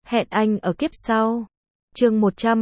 Hẹn anh ở kiếp sau. Chương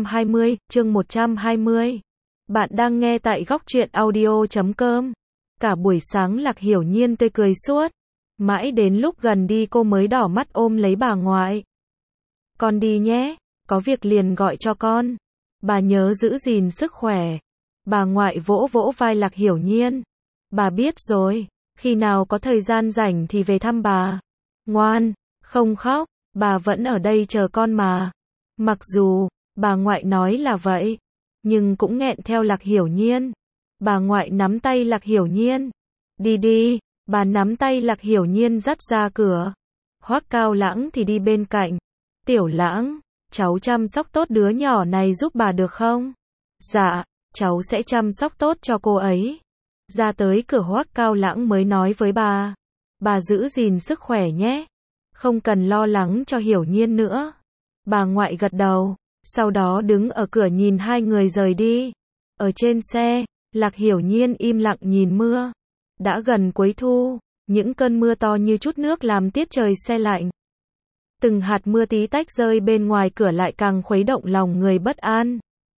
120. Bạn đang nghe tại góc truyện audio.com. Cả buổi sáng Lạc Hiểu Nhiên tươi cười suốt. Mãi đến lúc gần đi cô mới đỏ mắt ôm lấy bà ngoại. Con đi nhé, có việc liền gọi cho con. Bà nhớ giữ gìn sức khỏe. Bà ngoại vỗ vỗ vai Lạc Hiểu Nhiên. Bà biết rồi, khi nào có thời gian rảnh thì về thăm bà. Ngoan, không khóc, bà vẫn ở đây chờ con mà. Mặc dù, bà ngoại nói là vậy, nhưng cũng nghẹn theo Lạc Hiểu Nhiên. Bà ngoại nắm tay Lạc Hiểu Nhiên. Đi đi, bà nắm tay Lạc Hiểu Nhiên dắt ra cửa. Hoắc Cao Lãng thì đi bên cạnh. Tiểu Lãng, cháu chăm sóc tốt đứa nhỏ này giúp bà được không? Dạ, cháu sẽ chăm sóc tốt cho cô ấy. Ra tới cửa Hoắc Cao Lãng mới nói với bà giữ gìn sức khỏe nhé. Không cần lo lắng cho Hiểu Nhiên nữa. Bà ngoại gật đầu, sau đó đứng ở cửa nhìn hai người rời đi. Ở trên xe, Lạc Hiểu Nhiên im lặng nhìn mưa. Đã gần cuối thu, những cơn mưa to như chút nước làm tiết trời se lạnh. Từng hạt mưa tí tách rơi bên ngoài cửa lại càng khuấy động lòng người bất an.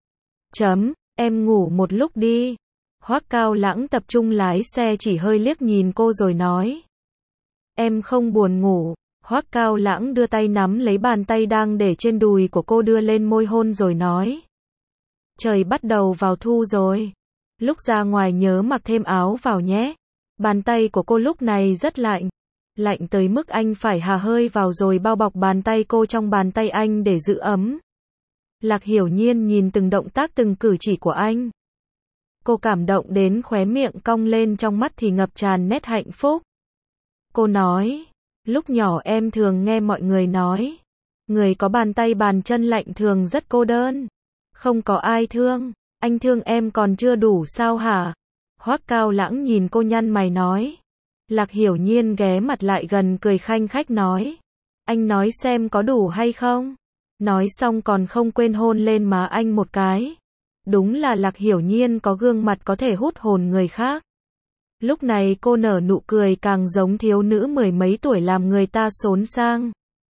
Em ngủ một lúc đi. Hoắc Cao Lãng tập trung lái xe chỉ hơi liếc nhìn cô rồi nói. Em không buồn ngủ. Hoắc Cao Lãng đưa tay nắm lấy bàn tay đang để trên đùi của cô đưa lên môi hôn rồi nói. Trời bắt đầu vào thu rồi. Lúc ra ngoài nhớ mặc thêm áo vào nhé. Bàn tay của cô lúc này rất lạnh. Lạnh tới mức anh phải hà hơi vào rồi bao bọc bàn tay cô trong bàn tay anh để giữ ấm. Lạc Hiểu Nhiên nhìn từng động tác từng cử chỉ của anh. Cô cảm động đến khóe miệng cong lên, trong mắt thì ngập tràn nét hạnh phúc. Cô nói, lúc nhỏ em thường nghe mọi người nói, người có bàn tay bàn chân lạnh thường rất cô đơn. Không có ai thương, anh thương em còn chưa đủ sao hả? Hoắc Cao Lãng nhìn cô nhăn mày nói. Lạc Hiểu Nhiên ghé mặt lại gần cười khanh khách nói. Anh nói xem có đủ hay không? Nói xong còn không quên hôn lên má anh một cái. Đúng là Lạc Hiểu Nhiên có gương mặt có thể hút hồn người khác. Lúc này cô nở nụ cười càng giống thiếu nữ mười mấy tuổi làm người ta xốn sang.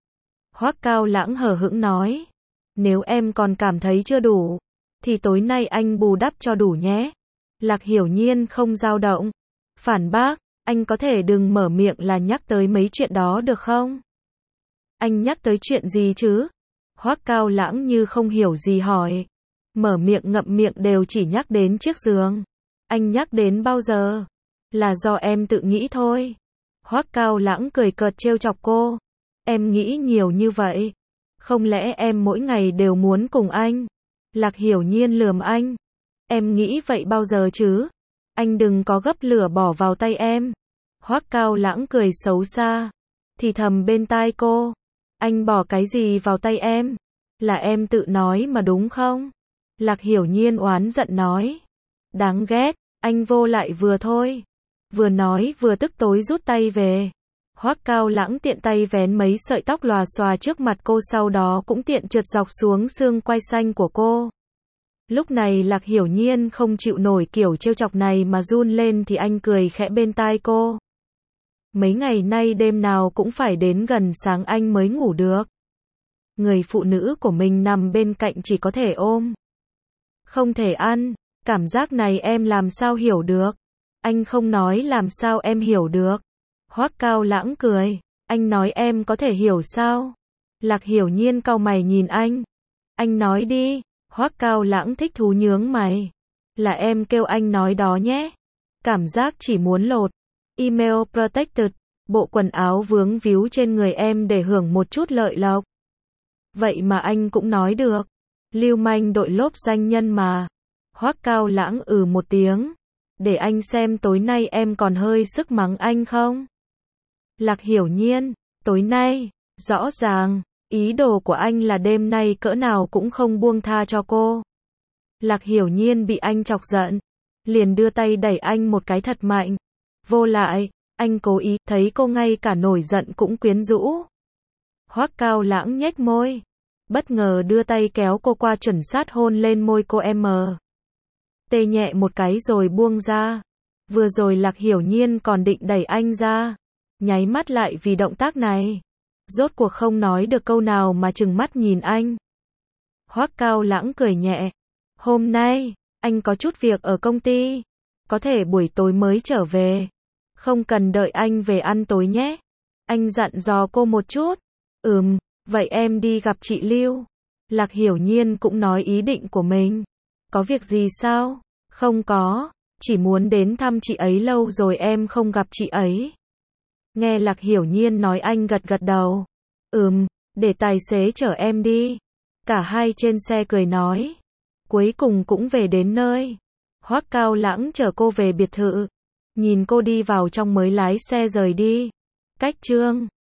Hoắc Cao Lãng hờ hững nói. Nếu em còn cảm thấy chưa đủ, thì tối nay anh bù đắp cho đủ nhé. Lạc Hiểu Nhiên không dao động. Phản bác, anh có thể đừng mở miệng là nhắc tới mấy chuyện đó được không? Anh nhắc tới chuyện gì chứ? Hoắc Cao Lãng như không hiểu gì hỏi. Mở miệng ngậm miệng đều chỉ nhắc đến chiếc giường. Anh nhắc đến bao giờ? Là do em tự nghĩ thôi. Hoắc Cao Lãng cười cợt trêu chọc cô. Em nghĩ nhiều như vậy. Không lẽ em mỗi ngày đều muốn cùng anh? Lạc Hiểu Nhiên lườm anh. Em nghĩ vậy bao giờ chứ? Anh đừng có gấp lửa bỏ vào tay em. Hoắc Cao Lãng cười xấu xa. Thì thầm bên tai cô. Anh bỏ cái gì vào tay em? Là em tự nói mà đúng không? Lạc Hiểu Nhiên oán giận nói. Đáng ghét, anh vô lại vừa thôi. Vừa nói vừa tức tối rút tay về. Hoắc Cao Lãng tiện tay vén mấy sợi tóc lòa xòa trước mặt cô, sau đó cũng tiện trượt dọc xuống xương quai xanh của cô. Lúc này Lạc Hiểu Nhiên không chịu nổi kiểu trêu chọc này mà run lên thì anh cười khẽ bên tai cô. Mấy ngày nay đêm nào cũng phải đến gần sáng anh mới ngủ được. Người phụ nữ của mình nằm bên cạnh chỉ có thể ôm. Không thể ăn, cảm giác này em làm sao hiểu được? Anh không nói làm sao em hiểu được? Hoắc Cao Lãng cười, anh nói em có thể hiểu sao? Lạc Hiểu Nhiên cau mày nhìn anh. Anh nói đi. Hoắc Cao Lãng thích thú nhướng mày. Là em kêu anh nói đó nhé. Cảm giác chỉ muốn lột. Email protected. Bộ quần áo vướng víu trên người em để hưởng một chút lợi lộc. Vậy mà anh cũng nói được. Lưu manh đội lốp doanh nhân mà. Hoắc Cao Lãng một tiếng. Để anh xem tối nay em còn hơi sức mắng anh không? Lạc Hiểu Nhiên, tối nay, rõ ràng, ý đồ của anh là đêm nay cỡ nào cũng không buông tha cho cô. Lạc Hiểu Nhiên bị anh chọc giận, liền đưa tay đẩy anh một cái thật mạnh. Vô lại, anh cố ý, thấy cô ngay cả nổi giận cũng quyến rũ. Hoắc Cao Lãng nhếch môi, bất ngờ đưa tay kéo cô qua chuẩn sát hôn lên môi cô em. Tê nhẹ một cái rồi buông ra. Vừa rồi Lạc Hiểu Nhiên còn định đẩy anh ra, nháy mắt lại vì động tác này. Rốt cuộc không nói được câu nào mà trừng mắt nhìn anh. Hoắc Cao Lãng cười nhẹ. Hôm nay, anh có chút việc ở công ty. Có thể buổi tối mới trở về. Không cần đợi anh về ăn tối nhé. Anh dặn dò cô một chút. Vậy em đi gặp chị Lưu. Lạc Hiểu Nhiên cũng nói ý định của mình. Có việc gì sao? Không có, chỉ muốn đến thăm chị ấy lâu rồi em không gặp chị ấy. Nghe Lạc Hiểu Nhiên nói anh gật gật đầu. Để tài xế chở em đi. Cả hai trên xe cười nói. Cuối cùng cũng về đến nơi. Hoắc Cao Lãng chở cô về biệt thự. Nhìn cô đi vào trong mới lái xe rời đi. Cách chương